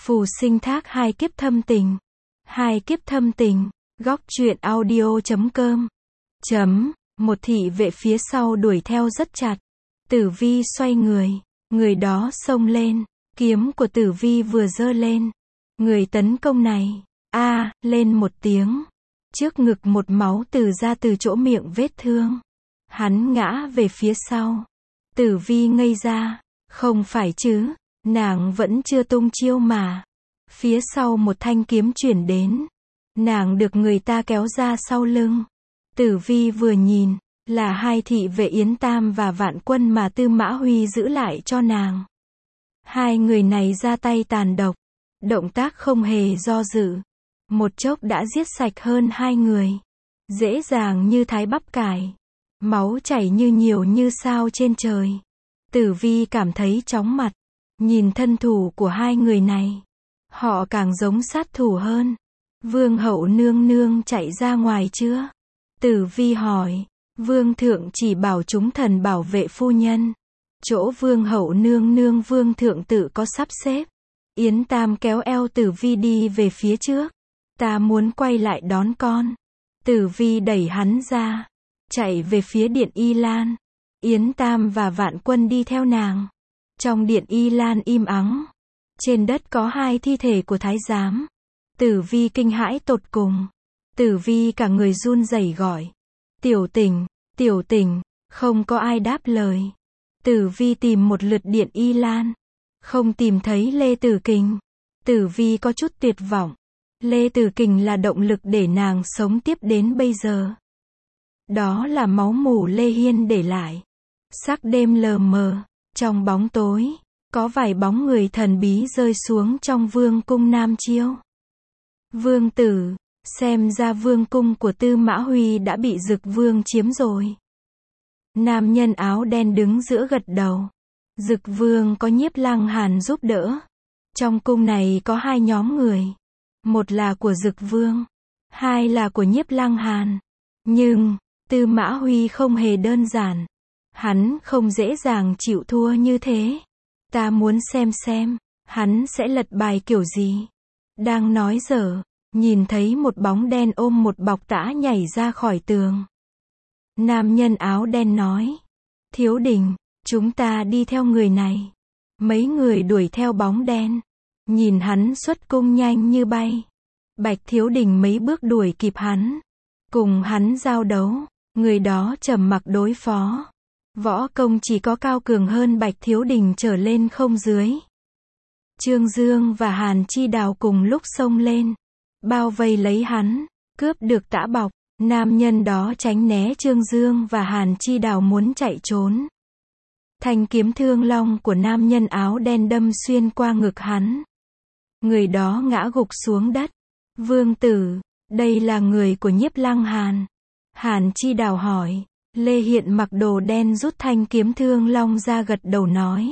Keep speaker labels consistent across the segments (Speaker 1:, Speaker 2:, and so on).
Speaker 1: Phù sinh thác hai kiếp thâm tình. Hai kiếp thâm tình. Góc truyện audio.com. Một thị vệ phía sau đuổi theo rất chặt. Tử Vi xoay người đó xông lên. Kiếm của Tử Vi vừa giơ lên. Người tấn công này, lên một tiếng. Trước ngực một máu ra từ chỗ miệng vết thương. Hắn ngã về phía sau. Tử Vi ngây ra, không phải chứ, nàng vẫn chưa tung chiêu mà. Phía sau một thanh kiếm chuyển đến. Nàng được người ta kéo ra sau lưng. Tử Vi vừa nhìn, là hai thị vệ Yến Tam và Vạn Quân mà Tư Mã Huy giữ lại cho nàng. Hai người này ra tay tàn độc, động tác không hề do dự. Một chốc đã giết sạch hơn hai người. Dễ dàng như thái bắp cải. Máu chảy như nhiều như sao trên trời. Tử Vi cảm thấy chóng mặt. Nhìn thân thủ của hai người này. Họ càng giống sát thủ hơn. Vương hậu nương nương chạy ra ngoài chưa? Tử Vi hỏi. Vương thượng chỉ bảo chúng thần bảo vệ phu nhân. Chỗ vương hậu nương nương vương thượng tự có sắp xếp. Yến Tam kéo eo Tử Vi đi về phía trước. Ta muốn quay lại đón con. Tử Vi đẩy hắn ra. Chạy về phía điện Y Lan. Yến Tam và Vạn Quân đi theo nàng. Trong điện Y Lan im ắng. Trên đất có hai thi thể của thái giám. Tử Vi kinh hãi tột cùng. Tử Vi cả người run rẩy gọi. Tiểu Tình, không có ai đáp lời. Tử Vi tìm một lượt điện Y Lan. Không tìm thấy Lê Tử Kình. Tử Vi có chút tuyệt vọng. Lê Tử Kình là động lực để nàng sống tiếp đến bây giờ. Đó là máu mủ Lê Hiên để lại. Sắc đêm lờ mờ, trong bóng tối, có vài bóng người thần bí rơi xuống trong vương cung Nam Chiêu. Vương tử, xem ra vương cung của Tư Mã Huy đã bị Dực Vương chiếm rồi. Nam nhân áo đen đứng giữa gật đầu. Dực Vương có Nhiếp Lăng Hàn giúp đỡ. Trong cung này có hai nhóm người. Một là của Dực Vương, hai là của Nhiếp Lăng Hàn. Nhưng, Tư Mã Huy không hề đơn giản. Hắn không dễ dàng chịu thua như thế. Ta muốn xem, hắn sẽ lật bài kiểu gì. Đang nói dở, nhìn thấy một bóng đen ôm một bọc tã nhảy ra khỏi tường. Nam nhân áo đen nói. Thiếu đình, chúng ta đi theo người này. Mấy người đuổi theo bóng đen. Nhìn hắn xuất cung nhanh như bay. Bạch Thiếu Đình mấy bước đuổi kịp hắn. Cùng hắn giao đấu. Người đó trầm mặc đối phó. Võ công chỉ có cao cường hơn Bạch Thiếu Đình trở lên không dưới. Trương Dương và Hàn Chi Đào cùng lúc xông lên. Bao vây lấy hắn. Cướp được tã bọc. Nam nhân đó tránh né Trương Dương và Hàn Chi Đào muốn chạy trốn. Thanh kiếm thương long của nam nhân áo đen đâm xuyên qua ngực hắn. Người đó ngã gục xuống đất. Vương tử, đây là người của Nhiếp Lăng Hàn. Hàn Chi Đào hỏi. Lê Hiện mặc đồ đen rút thanh kiếm thương long ra gật đầu nói.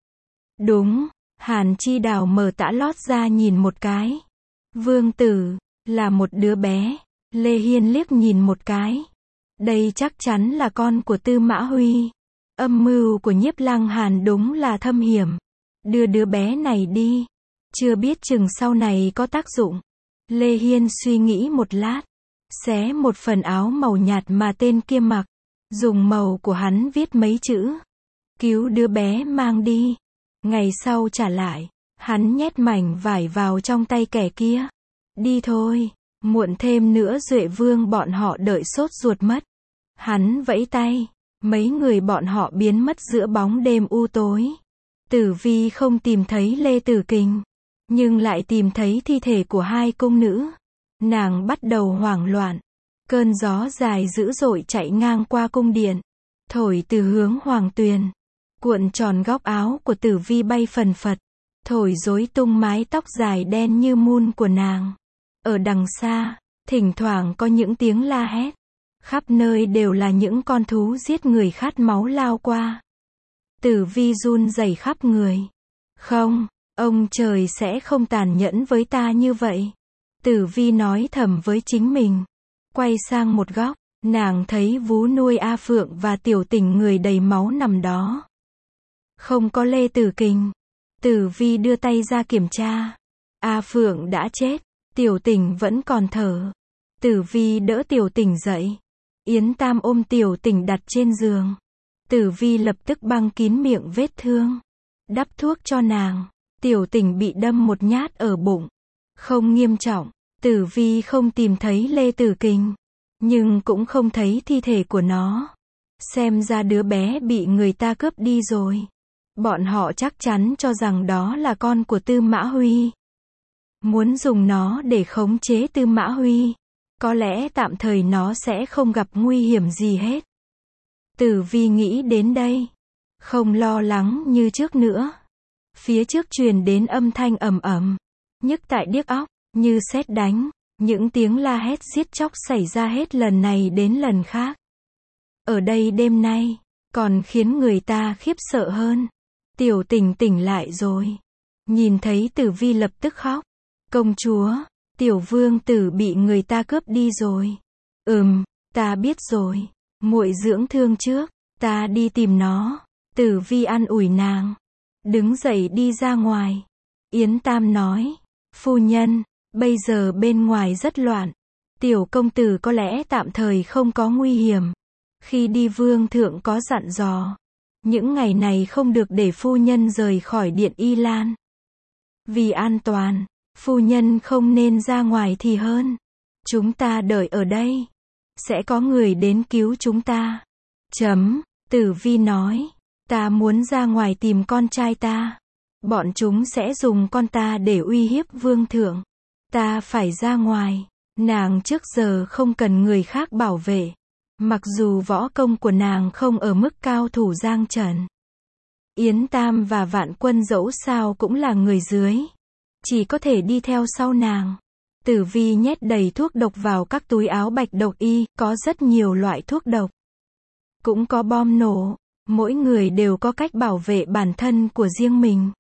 Speaker 1: Đúng, Hàn Chi Đào mở tã lót ra nhìn một cái. Vương tử, là một đứa bé. Lê Hiên liếc nhìn một cái. Đây chắc chắn là con của Tư Mã Huy. Âm mưu của Nhiếp Lăng Hàn đúng là thâm hiểm. Đưa đứa bé này đi. Chưa biết chừng sau này có tác dụng. Lê Hiên suy nghĩ một lát. Xé một phần áo màu nhạt mà tên kia mặc. Dùng màu của hắn viết mấy chữ. Cứu đứa bé mang đi. Ngày sau trả lại. Hắn nhét mảnh vải vào trong tay kẻ kia. Đi thôi. Muộn thêm nữa Duệ Vương bọn họ đợi sốt ruột mất. Hắn vẫy tay. Mấy người bọn họ biến mất giữa bóng đêm u tối. Tử Vi không tìm thấy Lê Tử Kình. Nhưng lại tìm thấy thi thể của hai cung nữ. Nàng bắt đầu hoảng loạn. Cơn gió dài dữ dội chạy ngang qua cung điện. Thổi từ hướng Hoàng Tuyền. Cuộn tròn góc áo của Tử Vi bay phần phật. Thổi rối tung mái tóc dài đen như mun của nàng. Ở đằng xa, thỉnh thoảng có những tiếng la hét. Khắp nơi đều là những con thú giết người khát máu lao qua. Tử Vi run rẩy khắp người. Không, ông trời sẽ không tàn nhẫn với ta như vậy. Tử Vi nói thầm với chính mình. Quay sang một góc, nàng thấy vú nuôi A Phượng và Tiểu Tình người đầy máu nằm đó. Không có Lê Tử Kình. Tử Vi đưa tay ra kiểm tra. A Phượng đã chết, Tiểu Tình vẫn còn thở. Tử Vi đỡ Tiểu Tình dậy. Yến Tam ôm Tiểu Tình đặt trên giường. Tử Vi lập tức băng kín miệng vết thương, đắp thuốc cho nàng. Tiểu Tình bị đâm một nhát ở bụng, không nghiêm trọng. Tử Vi không tìm thấy Lê Tử Kình, nhưng cũng không thấy thi thể của nó. Xem ra đứa bé bị người ta cướp đi rồi. Bọn họ chắc chắn cho rằng đó là con của Tư Mã Huy, muốn dùng nó để khống chế Tư Mã Huy. Có lẽ tạm thời nó sẽ không gặp nguy hiểm gì hết. Tử Vi nghĩ đến đây, không lo lắng như trước nữa. Phía trước truyền đến âm thanh ầm ầm, nhức tại điếc óc, như sét đánh. Những tiếng la hét giết chóc xảy ra hết lần này đến lần khác. Ở đây đêm nay, còn khiến người ta khiếp sợ hơn. Tiểu Tình tỉnh lại rồi. Nhìn thấy Tử Vi lập tức khóc. Công chúa, Tiểu Vương tử bị người ta cướp đi rồi. Ta biết rồi. Muội dưỡng thương trước, ta đi tìm nó. Tử Vi an ủi nàng. Đứng dậy đi ra ngoài. Yến Tam nói, phu nhân, bây giờ bên ngoài rất loạn. Tiểu công tử có lẽ tạm thời không có nguy hiểm. Khi đi vương thượng có dặn dò, những ngày này không được để phu nhân rời khỏi điện Y Lan. Vì an toàn, phu nhân không nên ra ngoài thì hơn. Chúng ta đợi ở đây, sẽ có người đến cứu chúng ta. Tử Vi nói, ta muốn ra ngoài tìm con trai ta. Bọn chúng sẽ dùng con ta để uy hiếp vương thượng. Ta phải ra ngoài. Nàng trước giờ không cần người khác bảo vệ. Mặc dù võ công của nàng không ở mức cao thủ giang trần. Yến Tam và Vạn Quân dẫu sao cũng là người dưới, chỉ có thể đi theo sau nàng. Tử Vi nhét đầy thuốc độc vào các túi áo bạch độc y, có rất nhiều loại thuốc độc. Cũng có bom nổ, mỗi người đều có cách bảo vệ bản thân của riêng mình.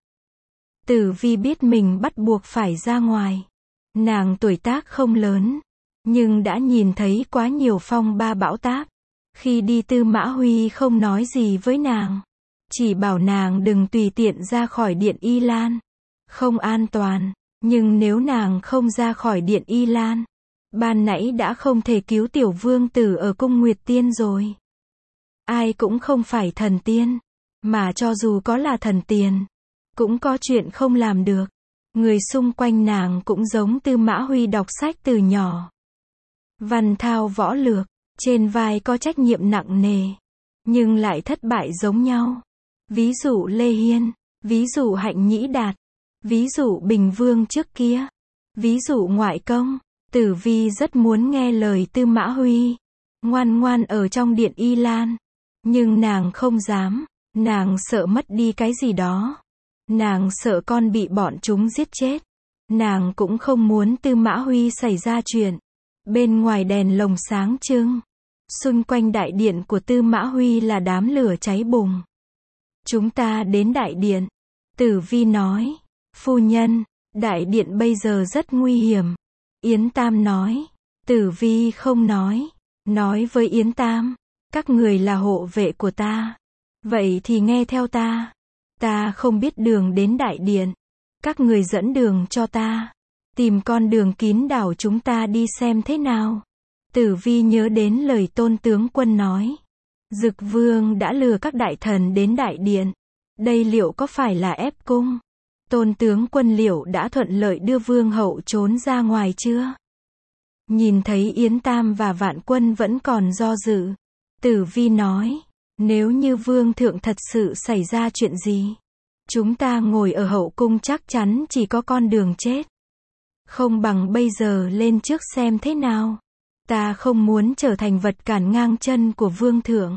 Speaker 1: Tử Vi biết mình bắt buộc phải ra ngoài. Nàng tuổi tác không lớn, nhưng đã nhìn thấy quá nhiều phong ba bão táp. Khi đi Tư Mã Huy không nói gì với nàng, chỉ bảo nàng đừng tùy tiện ra khỏi điện Y Lan. Không an toàn, nhưng nếu nàng không ra khỏi điện Y Lan, ban nãy đã không thể cứu tiểu vương tử ở cung Nguyệt Tiên rồi. Ai cũng không phải thần tiên, mà cho dù có là thần tiên, cũng có chuyện không làm được. Người xung quanh nàng cũng giống Tư Mã Huy đọc sách từ nhỏ. Văn thao võ lược, trên vai có trách nhiệm nặng nề, nhưng lại thất bại giống nhau. Ví dụ Lê Hiên, ví dụ Hạnh Nhĩ Đạt, ví dụ Bình Vương trước kia, ví dụ ngoại công. Tử Vi rất muốn nghe lời Tư Mã Huy, ngoan ngoan ở trong điện Y Lan. Nhưng nàng không dám, nàng sợ mất đi cái gì đó. Nàng sợ con bị bọn chúng giết chết. Nàng cũng không muốn Tư Mã Huy xảy ra chuyện. Bên ngoài đèn lồng sáng trưng, xung quanh đại điện của Tư Mã Huy là đám lửa cháy bùng. Chúng ta đến đại điện. Tử Vi nói, phu nhân, đại điện bây giờ rất nguy hiểm. Yến Tam nói. Tử Vi không nói với Yến Tam, các người là hộ vệ của ta, vậy thì nghe theo ta. Ta không biết đường đến đại điện, các người dẫn đường cho ta, tìm con đường kín đảo chúng ta đi xem thế nào. Tử Vi nhớ đến lời Tôn tướng quân nói, Dực Vương đã lừa các đại thần đến đại điện, đây liệu có phải là ép cung? Tôn tướng quân liệu đã thuận lợi đưa vương hậu trốn ra ngoài chưa? Nhìn thấy Yến Tam và Vạn Quân vẫn còn do dự, Tử Vi nói, nếu như vương thượng thật sự xảy ra chuyện gì, chúng ta ngồi ở hậu cung chắc chắn chỉ có con đường chết. Không bằng bây giờ lên trước xem thế nào. Ta không muốn trở thành vật cản ngang chân của vương thượng.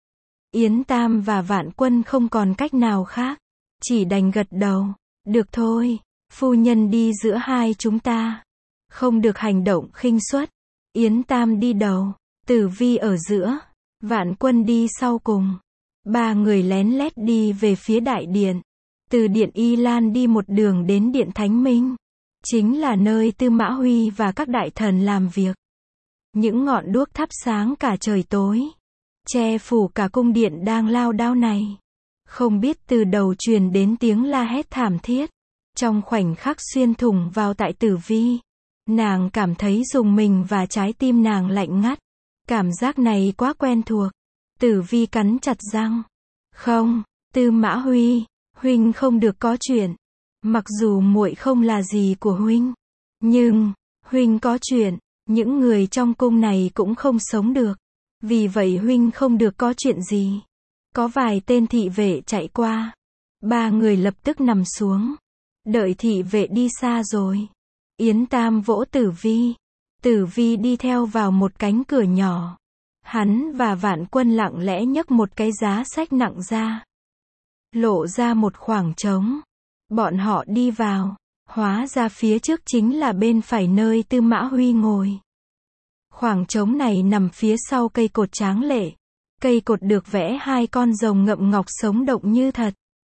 Speaker 1: Yến Tam và Vạn Quân không còn cách nào khác, chỉ đành gật đầu. Được thôi, phu nhân đi giữa hai chúng ta, không được hành động khinh suất. Yến Tam đi đầu, Tử Vi ở giữa, Vạn Quân đi sau cùng. Ba người lén lét đi về phía đại điện. Từ điện Y Lan đi một đường đến điện Thánh Minh, chính là nơi Tư Mã Huy và các đại thần làm việc. Những ngọn đuốc thắp sáng cả trời tối, che phủ cả cung điện đang lao đao này. Không biết từ đầu truyền đến tiếng la hét thảm thiết. Trong khoảnh khắc xuyên thủng vào tại Tử Vi, nàng cảm thấy rùng mình và trái tim nàng lạnh ngắt. Cảm giác này quá quen thuộc. Tử Vi cắn chặt răng. Không, Tư Mã Huy, huynh không được có chuyện. Mặc dù muội không là gì của huynh, nhưng huynh có chuyện, những người trong cung này cũng không sống được. Vì vậy huynh không được có chuyện gì. Có vài tên thị vệ chạy qua. Ba người lập tức nằm xuống. Đợi thị vệ đi xa rồi, Yến Tam vỗ Tử Vi. Tử Vi đi theo vào một cánh cửa nhỏ. Hắn và Vạn Quân lặng lẽ nhấc một cái giá sách nặng ra. Lộ ra một khoảng trống. Bọn họ đi vào. Hóa ra phía trước chính là bên phải nơi Tư Mã Huy ngồi. Khoảng trống này nằm phía sau cây cột tráng lệ. Cây cột được vẽ hai con rồng ngậm ngọc sống động như thật.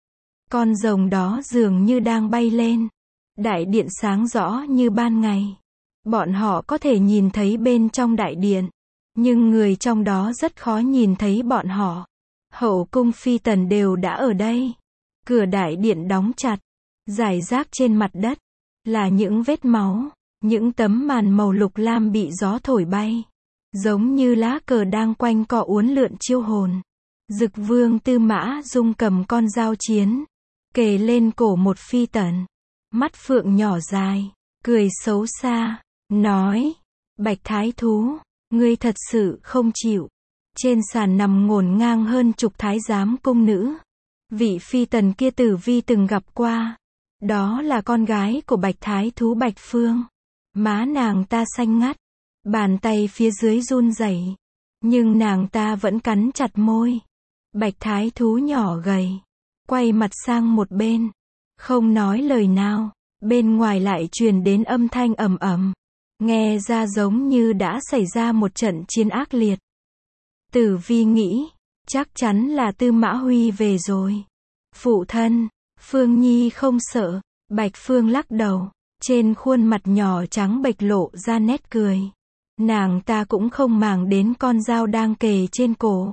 Speaker 1: Con rồng đó dường như đang bay lên. Đại điện sáng rõ như ban ngày. Bọn họ có thể nhìn thấy bên trong đại điện. Nhưng người trong đó rất khó nhìn thấy bọn họ. Hậu cung phi tần đều đã ở đây. Cửa đại điện đóng chặt. Rải rác trên mặt đất là những vết máu. Những tấm màn màu lục lam bị gió thổi bay. Giống như lá cờ đang quanh co uốn lượn chiêu hồn. Dực vương Tư Mã Dung cầm con dao chiến. Kề lên cổ một phi tần. Mắt phượng nhỏ dài. Cười xấu xa. Nói. Bạch thái thú. Ngươi thật sự không chịu. Trên sàn nằm ngổn ngang hơn chục thái giám cung nữ. Vị phi tần kia Tử Vi từng gặp qua. Đó là con gái của Bạch thái thú Bạch Phương. Má nàng ta xanh ngắt. Bàn tay phía dưới run rẩy. Nhưng nàng ta vẫn cắn chặt môi. Bạch thái thú nhỏ gầy. Quay mặt sang một bên. Không nói lời nào. Bên ngoài lại truyền đến âm thanh ầm ầm. Nghe ra giống như đã xảy ra một trận chiến ác liệt. Tử Vi nghĩ. Chắc chắn là Tư Mã Huy về rồi. Phụ thân. Phương Nhi không sợ. Bạch Phương lắc đầu. Trên khuôn mặt nhỏ trắng bệch lộ ra nét cười. Nàng ta cũng không màng đến con dao đang kề trên cổ.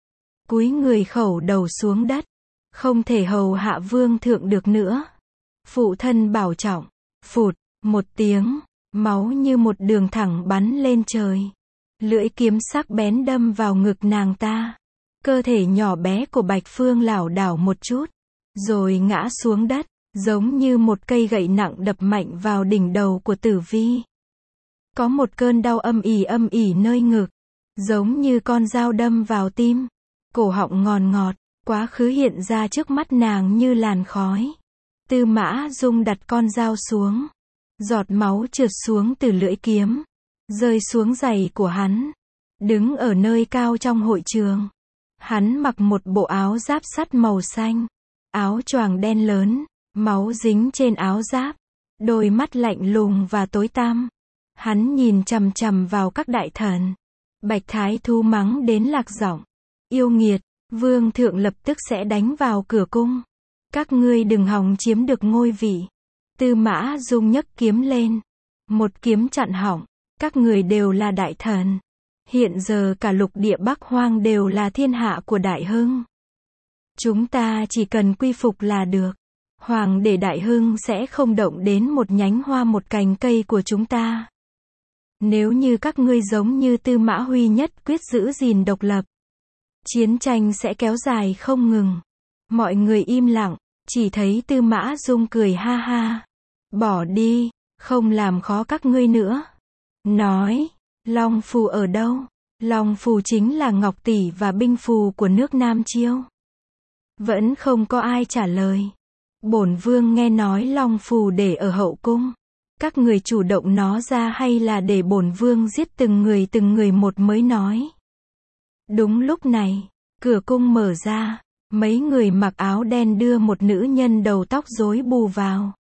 Speaker 1: Cúi người khẩu đầu xuống đất. Không thể hầu hạ vương thượng được nữa. Phụ thân bảo trọng. Phụt, một tiếng, máu như một đường thẳng bắn lên trời. Lưỡi kiếm sắc bén đâm vào ngực nàng ta. Cơ thể nhỏ bé của Bạch Phương lảo đảo một chút, rồi ngã xuống đất, giống như một cây gậy nặng đập mạnh vào đỉnh đầu của Tử Vi. Có một cơn đau âm ỉ nơi ngực, giống như con dao đâm vào tim. Cổ họng ngòn ngọt, quá khứ hiện ra trước mắt nàng như làn khói. Tư Mã Dung đặt con dao xuống. Giọt máu trượt xuống từ lưỡi kiếm, rơi xuống giày của hắn. Đứng ở nơi cao trong hội trường, hắn mặc một bộ áo giáp sắt màu xanh. Áo choàng đen lớn, máu dính trên áo giáp. Đôi mắt lạnh lùng và tối tăm. Hắn nhìn chằm chằm vào các đại thần. Bạch Thái Thú mắng đến lạc giọng. Yêu nghiệt, vương thượng lập tức sẽ đánh vào cửa cung. Các ngươi đừng hòng chiếm được ngôi vị. Tư Mã Dung nhấc kiếm lên. Một kiếm chặn họng. Các người đều là đại thần. Hiện giờ cả lục địa Bắc Hoang đều là thiên hạ của Đại Hưng. Chúng ta chỉ cần quy phục là được. Hoàng đế Đại Hưng sẽ không động đến một nhánh hoa một cành cây của chúng ta. Nếu như các ngươi giống như Tư Mã Huy nhất quyết giữ gìn độc lập, chiến tranh sẽ kéo dài không ngừng. Mọi người im lặng, chỉ thấy Tư Mã Dung cười ha ha. Bỏ đi, không làm khó các ngươi nữa. Nói, Long Phù ở đâu? Long Phù chính là ngọc tỷ và binh phù của nước Nam Chiêu. Vẫn không có ai trả lời. Bổn vương nghe nói Long Phù để ở hậu cung. Các người chủ động nó ra hay là để bổn vương giết từng người một mới nói. Đúng lúc này, cửa cung mở ra, mấy người mặc áo đen đưa một nữ nhân đầu tóc rối bù vào.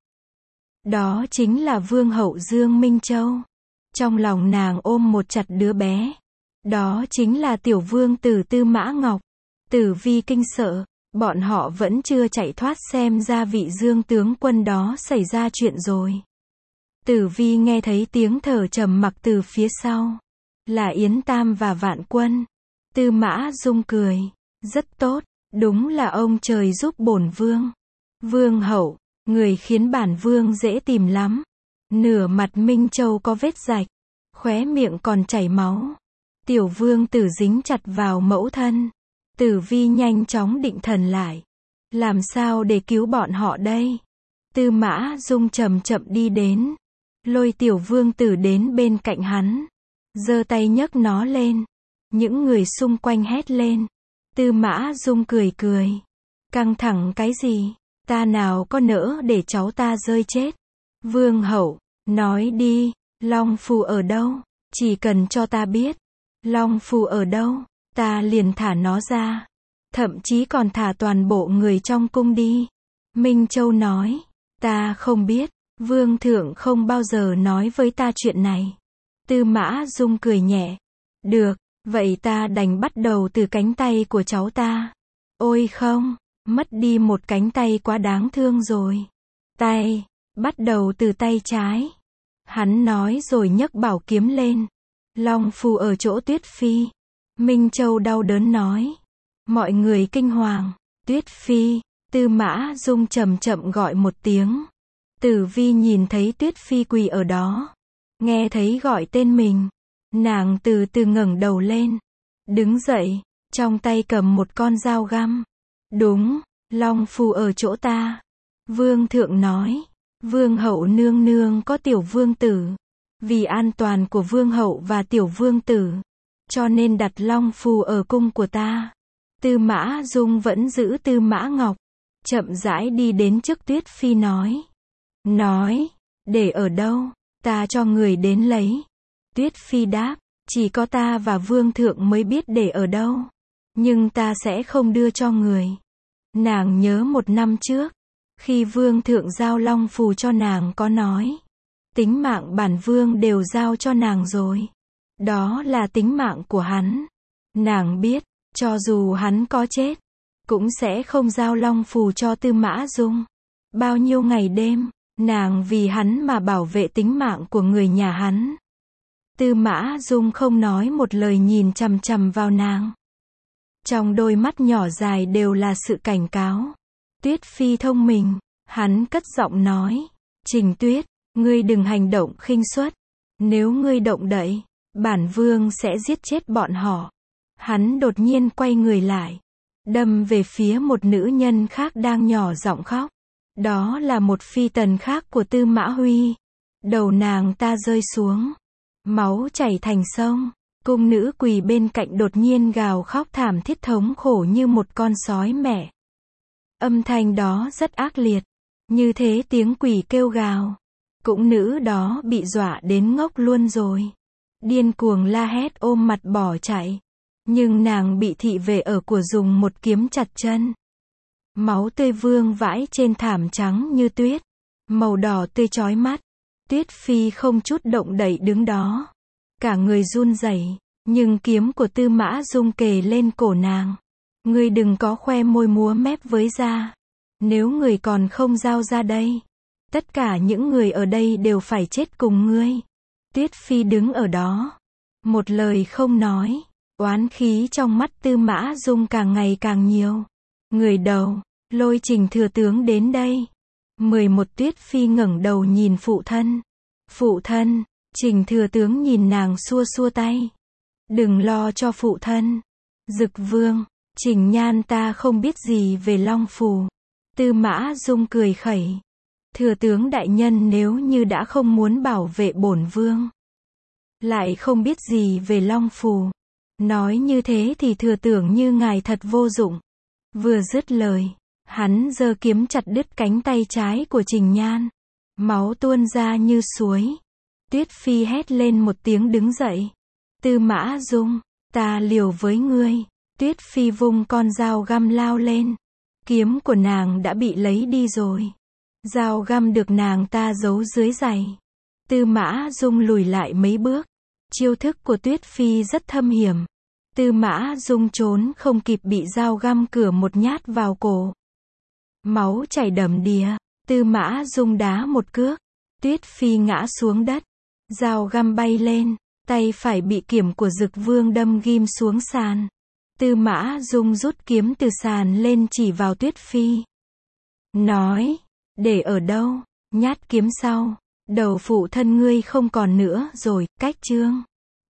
Speaker 1: Đó chính là vương hậu Dương Minh Châu. Trong lòng nàng ôm một chặt đứa bé. Đó chính là tiểu vương tử Tư Mã Ngọc. Tử Vi kinh sợ, bọn họ vẫn chưa chạy thoát, xem ra vị Dương tướng quân đó xảy ra chuyện rồi. Tử Vi nghe thấy tiếng thở trầm mặc từ phía sau. Là Yến Tam và Vạn Quân. Tư Mã Dung cười. Rất tốt, đúng là ông trời giúp bổn vương. Vương hậu, Người khiến bản vương dễ tìm lắm. Nửa mặt Minh Châu có vết rạch, khóe miệng còn chảy máu. Tiểu vương tử dính chặt vào mẫu thân. Tử Vi nhanh chóng định thần lại. Làm sao để cứu bọn họ đây? Tư Mã Dung chậm chậm đi đến, lôi tiểu vương tử đến bên cạnh hắn, giơ tay nhấc nó lên. Những người xung quanh hét lên. Tư Mã Dung cười cười. Căng thẳng cái gì? Ta nào có nỡ để cháu ta rơi chết. Vương hậu, nói đi, Long Phù ở đâu? Chỉ cần cho ta biết, Long Phù ở đâu, ta liền thả nó ra. Thậm chí còn thả toàn bộ người trong cung đi. Minh Châu nói, ta không biết, vương thượng không bao giờ nói với ta chuyện này. Tư Mã Dung cười nhẹ. Được, vậy ta đành bắt đầu từ cánh tay của cháu ta. Ôi không, mất đi một cánh tay quá đáng thương rồi. Tay, bắt đầu từ tay trái. Hắn nói rồi nhấc bảo kiếm lên. Long Phù ở chỗ Tuyết Phi. Minh Châu đau đớn nói. Mọi người kinh hoàng. Tuyết Phi. Tư Mã Dung chậm chậm gọi một tiếng. Tử Vi nhìn thấy Tuyết Phi quỳ ở đó, nghe thấy gọi tên mình, nàng từ từ ngẩng đầu lên, đứng dậy, trong tay cầm một con dao găm. Đúng, Long Phù ở chỗ ta. Vương thượng nói, vương hậu nương nương có tiểu vương tử, vì an toàn của vương hậu và tiểu vương tử, cho nên đặt Long Phù ở cung của ta. Tư Mã Dung vẫn giữ Tư Mã Ngọc, chậm rãi đi đến trước Tuyết Phi nói, để ở đâu, ta cho người đến lấy. Tuyết Phi đáp, chỉ có ta và vương thượng mới biết để ở đâu, nhưng ta sẽ không đưa cho người. Nàng nhớ 1 năm trước, khi vương thượng giao Long Phù cho nàng có nói, tính mạng bản vương đều giao cho nàng rồi. Đó là tính mạng của hắn. Nàng biết, cho dù hắn có chết, cũng sẽ không giao Long Phù cho Tư Mã Dung. Bao nhiêu ngày đêm, nàng vì hắn mà bảo vệ tính mạng của người nhà hắn. Tư Mã Dung không nói một lời nhìn chằm chằm vào nàng. Trong đôi mắt nhỏ dài đều là sự cảnh cáo. Tuyết Phi thông minh, hắn cất giọng nói, Trình Tuyết, ngươi đừng hành động khinh suất. Nếu ngươi động đậy, bản vương sẽ giết chết bọn họ. Hắn đột nhiên quay người lại, đâm về phía một nữ nhân khác đang nhỏ giọng khóc. Đó là một phi tần khác của Tư Mã Huy. Đầu nàng ta rơi xuống, máu chảy thành sông. Cung nữ quỳ bên cạnh đột nhiên gào khóc thảm thiết thống khổ như một con sói mẹ. Âm thanh đó rất ác liệt, như thế tiếng quỷ kêu gào. Cung nữ đó bị dọa đến ngốc luôn rồi, điên cuồng la hét ôm mặt bỏ chạy. Nhưng nàng bị thị vệ ở của dùng một kiếm chặt chân. Máu tươi vương vãi trên thảm trắng như tuyết, màu đỏ tươi chói mắt. Tuyết Phi không chút động đậy đứng đó, cả người run rẩy, nhưng kiếm của Tư Mã Dung kề lên cổ nàng. Ngươi đừng có khoe môi múa mép với gia. Nếu người còn không giao ra đây, tất cả những người ở đây đều phải chết cùng ngươi. Tuyết Phi đứng ở đó, một lời không nói. Oán khí trong mắt Tư Mã Dung càng ngày càng nhiều. Người đầu, lôi Trình thừa tướng đến đây. 11 Tuyết Phi ngẩng đầu nhìn phụ thân. Phụ thân, Trình thừa tướng nhìn nàng xua xua tay. Đừng lo cho phụ thân. Dực vương, Trình Nhan ta không biết gì về Long Phù. Tư Mã Dung cười khẩy. Thừa tướng đại nhân nếu như đã không muốn bảo vệ bổn vương, lại không biết gì về Long Phù, nói như thế thì thừa tưởng như ngài thật vô dụng. Vừa dứt lời, hắn giơ kiếm chặt đứt cánh tay trái của Trình Nhan. Máu tuôn ra như suối. Tuyết Phi hét lên một tiếng đứng dậy. Tư Mã Dung, ta liều với ngươi. Tuyết Phi vung con dao găm lao lên. Kiếm của nàng đã bị lấy đi rồi. Dao găm được nàng ta giấu dưới giày. Tư Mã Dung lùi lại mấy bước. Chiêu thức của Tuyết Phi rất thâm hiểm. Tư Mã Dung trốn không kịp bị dao găm cửa một nhát vào cổ. Máu chảy đầm đìa. Tư Mã Dung đá một cước. Tuyết Phi ngã xuống đất. Dao găm bay lên. Tay phải bị kiếm của Dực Vương đâm ghim xuống sàn. Tư Mã Dung rút kiếm từ sàn lên chỉ vào Tuyết Phi. Nói, Để ở đâu? Nhát kiếm sau. Đầu phụ thân ngươi không còn nữa rồi, cách chương.